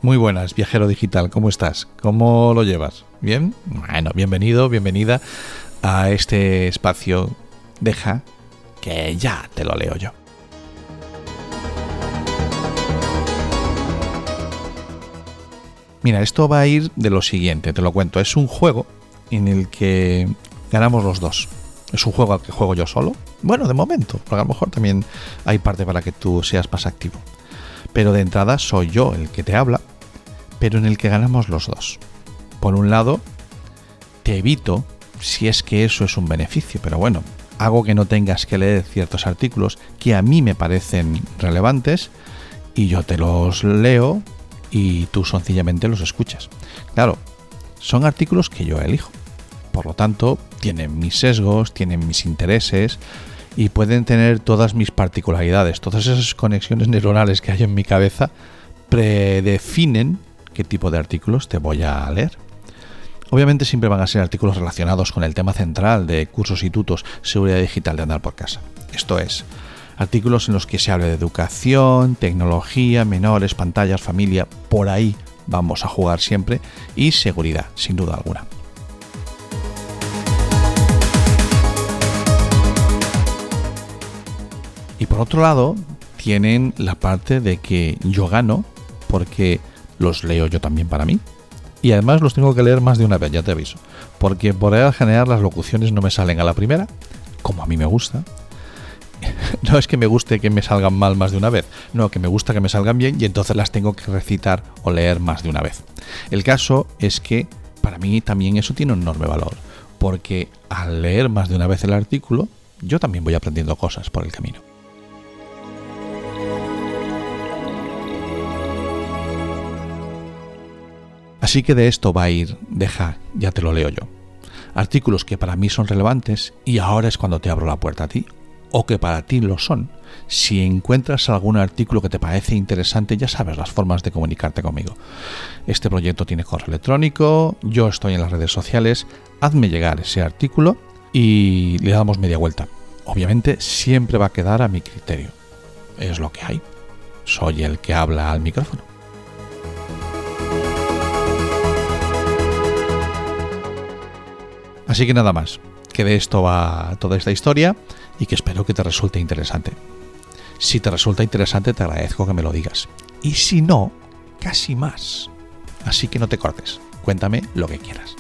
Muy buenas, viajero digital, ¿cómo estás? ¿Cómo lo llevas? ¿Bien? Bueno, bienvenido, bienvenida a este espacio. Deja que ya te lo leo yo. Mira, esto va a ir de lo siguiente, te lo cuento. Es un juego en el que ganamos los dos. Es un juego al que juego yo solo. Bueno, de momento, porque a lo mejor también hay parte para que tú seas más activo. Pero de entrada soy yo el que te habla, pero en el que ganamos los dos. Por un lado, te evito, si es que eso es un beneficio, pero bueno, hago que no tengas que leer ciertos artículos que a mí me parecen relevantes y yo te los leo y tú sencillamente los escuchas. Claro, son artículos que yo elijo. Por lo tanto, tienen mis sesgos, tienen mis intereses y pueden tener todas mis particularidades. Todas esas conexiones neuronales que hay en mi cabeza predefinen qué tipo de artículos te voy a leer. Obviamente siempre van a ser artículos relacionados con el tema central de cursos y tutos, seguridad digital de andar por casa. Esto es, artículos en los que se hable de educación, tecnología, menores, pantallas, familia, por ahí vamos a jugar siempre, y seguridad, sin duda alguna. Y por otro lado, tienen la parte de que yo gano porque los leo yo también para mí. Y además los tengo que leer más de una vez, ya te aviso. Porque por ahí al general las locuciones no me salen a la primera, como a mí me gusta. No es que me guste que me salgan mal más de una vez, no, que me gusta que me salgan bien y entonces las tengo que recitar o leer más de una vez. El caso es que para mí también eso tiene un enorme valor, porque al leer más de una vez el artículo, yo también voy aprendiendo cosas por el camino. Así que de esto va a ir, deja, ya te lo leo yo. Artículos que para mí son relevantes y ahora es cuando te abro la puerta a ti, o que para ti lo son. Si encuentras algún artículo que te parece interesante, ya sabes las formas de comunicarte conmigo. Este proyecto tiene correo electrónico, yo estoy en las redes sociales, hazme llegar ese artículo y le damos media vuelta. Obviamente siempre va a quedar a mi criterio. Es lo que hay. Soy el que habla al micrófono. Así que nada más, que de esto va toda esta historia y que espero que te resulte interesante. Si te resulta interesante, te agradezco que me lo digas. Y si no, casi más. Así que no te cortes, cuéntame lo que quieras.